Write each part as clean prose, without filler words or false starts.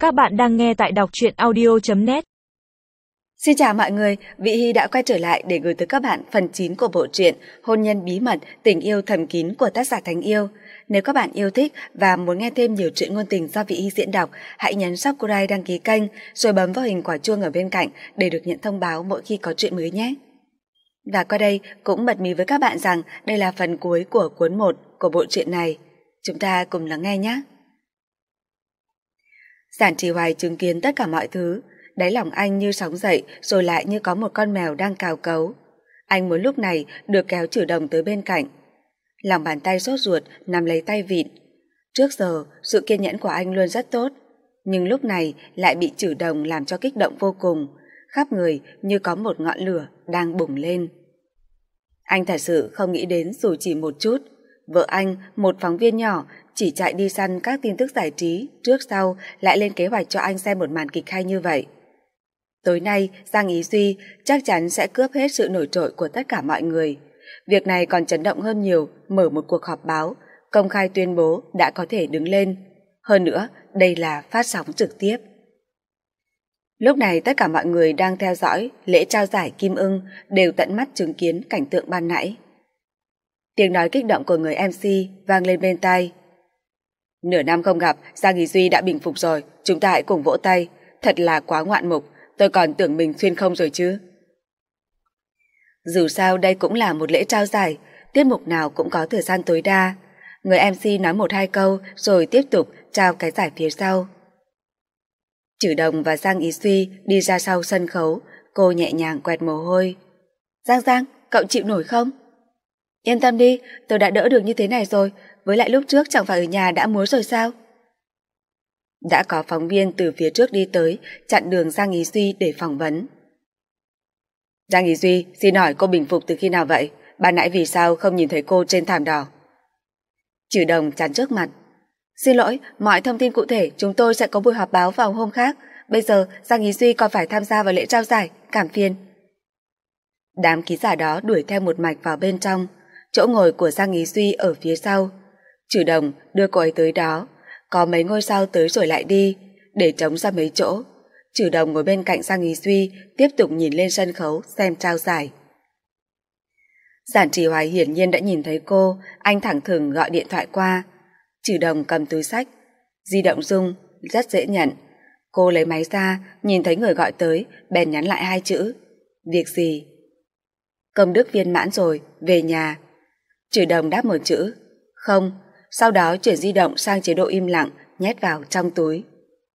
Các bạn đang nghe tại đọc truyện audio.net. Xin chào mọi người, Vị Hy đã quay trở lại để gửi tới các bạn phần 9 của bộ truyện Hôn nhân bí mật, tình yêu thầm kín của tác giả Thánh Yêu. Nếu các bạn yêu thích và muốn nghe thêm nhiều truyện ngôn tình do Vị Hy diễn đọc, hãy nhấn subscribe đăng ký kênh rồi bấm vào hình quả chuông ở bên cạnh để được nhận thông báo mỗi khi có truyện mới nhé. Và qua đây cũng bật mí với các bạn rằng đây là phần cuối của cuốn 1 của bộ truyện này. Chúng ta cùng lắng nghe nhé. Giản Trì Hoài chứng kiến tất cả mọi thứ, đáy lòng anh như sóng dậy rồi lại như có một con mèo đang cào cấu. Anh muốn lúc này được kéo Trử Đồng tới bên cạnh. Lòng bàn tay sốt ruột nắm lấy tay vịn. Trước giờ sự kiên nhẫn của anh luôn rất tốt, nhưng lúc này lại bị Trử Đồng làm cho kích động vô cùng, khắp người như có một ngọn lửa đang bùng lên. Anh thật sự không nghĩ đến dù chỉ một chút, vợ anh, một phóng viên nhỏ, chỉ chạy đi săn các tin tức giải trí, trước sau lại lên kế hoạch cho anh xem một màn kịch hay như vậy. Tối nay, Giang Ý Duy chắc chắn sẽ cướp hết sự nổi trội của tất cả mọi người. Việc này còn chấn động hơn nhiều, mở một cuộc họp báo, công khai tuyên bố đã có thể đứng lên. Hơn nữa, đây là phát sóng trực tiếp. Lúc này tất cả mọi người đang theo dõi lễ trao giải Kim Ưng đều tận mắt chứng kiến cảnh tượng ban nãy. Tiếng nói kích động của người MC vang lên bên tai. Nửa năm không gặp, Giang Ý Duy đã bình phục rồi, chúng ta hãy cùng vỗ tay. Thật là quá ngoạn mục, tôi còn tưởng mình xuyên không rồi chứ. Dù sao đây cũng là một lễ trao giải, tiết mục nào cũng có thời gian tối đa. Người MC nói một hai câu rồi tiếp tục trao cái giải phía sau. Trử Đồng và Giang Ý Duy đi ra sau sân khấu, cô nhẹ nhàng quẹt mồ hôi. Giang, cậu chịu nổi không? Yên tâm đi, tôi đã đỡ được như thế này rồi, với lại lúc trước chẳng phải ở nhà đã múa rồi sao? Đã có phóng viên từ phía trước đi tới, chặn đường Giang Ý Duy để phỏng vấn. Giang Ý Duy, xin hỏi cô bình phục từ khi nào vậy? Ban nãy vì sao không nhìn thấy cô trên thảm đỏ? Trử Đồng chắn trước mặt. Xin lỗi, mọi thông tin cụ thể chúng tôi sẽ có buổi họp báo vào hôm khác. Bây giờ Giang Ý Duy còn phải tham gia vào lễ trao giải, cảm phiền. Đám ký giả đó đuổi theo một mạch vào bên trong. Chỗ ngồi của Giang Ý Duy ở phía sau. Trử Đồng đưa cô ấy tới đó. Có mấy ngôi sao tới rồi lại đi, để trống ra mấy chỗ. Trử Đồng ngồi bên cạnh Giang Ý Duy, tiếp tục nhìn lên sân khấu xem trao giải. Giản Trì Hoài hiển nhiên đã nhìn thấy cô, anh thẳng thừng gọi điện thoại qua. Trử Đồng cầm túi xách, di động rung, rất dễ nhận. Cô lấy máy ra, nhìn thấy người gọi tới, bèn nhắn lại hai chữ. Việc gì? Công đức viên mãn rồi, về nhà. Trử Đồng đáp một chữ. Không, sau đó chuyển di động sang chế độ im lặng, nhét vào trong túi.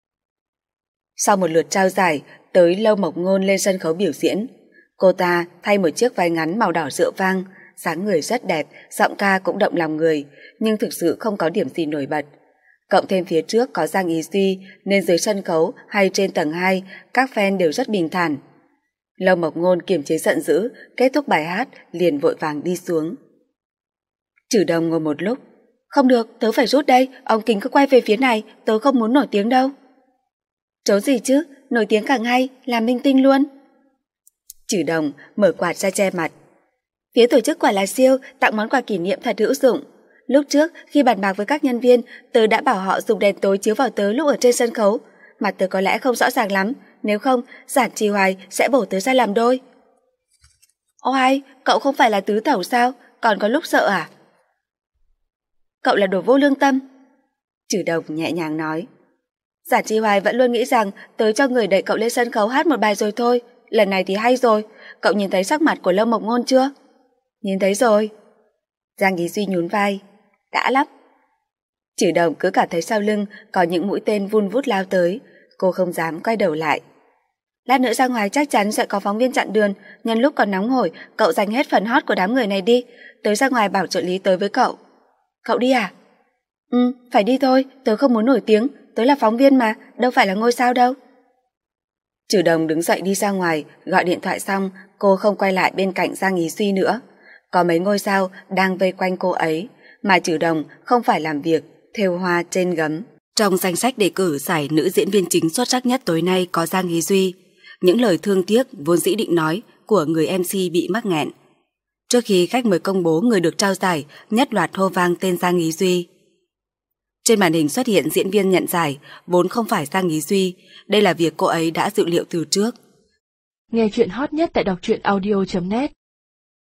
Sau một lượt trao giải, tới Lâu Mộc Ngôn lên sân khấu biểu diễn. Cô ta thay một chiếc váy ngắn màu đỏ rượu vang, dáng người rất đẹp, giọng ca cũng động lòng người, nhưng thực sự không có điểm gì nổi bật. Cộng thêm phía trước có Giang Ý Duy nên dưới sân khấu hay trên tầng 2, các fan đều rất bình thản. Lâu Mộc Ngôn kiềm chế giận dữ, kết thúc bài hát liền vội vàng đi xuống. Trử Đồng ngồi một lúc. Không được, tớ phải rút đây, ông Kính cứ quay về phía này, tớ không muốn nổi tiếng đâu. Trốn gì chứ, nổi tiếng càng hay, làm minh tinh luôn. Trử Đồng mở quạt ra che mặt. Phía tổ chức quả là siêu, tặng món quà kỷ niệm thật hữu dụng. Lúc trước, khi bàn bạc với các nhân viên, tớ đã bảo họ dùng đèn tối chiếu vào tớ lúc ở trên sân khấu. Mặt tớ có lẽ không rõ ràng lắm, nếu không, Giản Trì Hoài sẽ bổ tớ ra làm đôi. Oai, cậu không phải là tứ tẩu sao, còn có lúc sợ à? Cậu là đồ vô lương tâm. Trử Đồng nhẹ nhàng nói. Giản Trì Hoài vẫn luôn nghĩ rằng tớ cho người đẩy cậu lên sân khấu hát một bài rồi thôi. Lần này thì hay rồi. Cậu nhìn thấy sắc mặt của Lâu Mộc Ngôn chưa? Nhìn thấy rồi. Giang Ý Duy nhún vai. Đã lắm. Trử Đồng cứ cảm thấy sau lưng có những mũi tên vun vút lao tới. Cô không dám quay đầu lại. Lát nữa ra ngoài chắc chắn sẽ có phóng viên chặn đường. Nhân lúc còn nóng hổi, cậu dành hết phần hot của đám người này đi. Tớ ra ngoài bảo trợ lý tới với cậu. Cậu đi à? Phải đi thôi, tớ không muốn nổi tiếng, tớ là phóng viên mà, đâu phải là ngôi sao đâu. Trử Đồng đứng dậy đi ra ngoài, gọi điện thoại xong, cô không quay lại bên cạnh Giang Ý Duy nữa. Có mấy ngôi sao đang vây quanh cô ấy, mà Trử Đồng không phải làm việc, thêu hoa trên gấm. Trong danh sách đề cử giải nữ diễn viên chính xuất sắc nhất tối nay có Giang Ý Duy. Những lời thương tiếc vốn dĩ định nói của người MC bị mắc nghẹn. Trước khi khách mời công bố người được trao giải, nhất loạt hô vang tên Giang Ý Duy. Trên màn hình xuất hiện diễn viên nhận giải, vốn không phải Giang Ý Duy. Đây là việc cô ấy đã dự liệu từ trước. Nghe chuyện hot nhất tại đọc truyện audio.net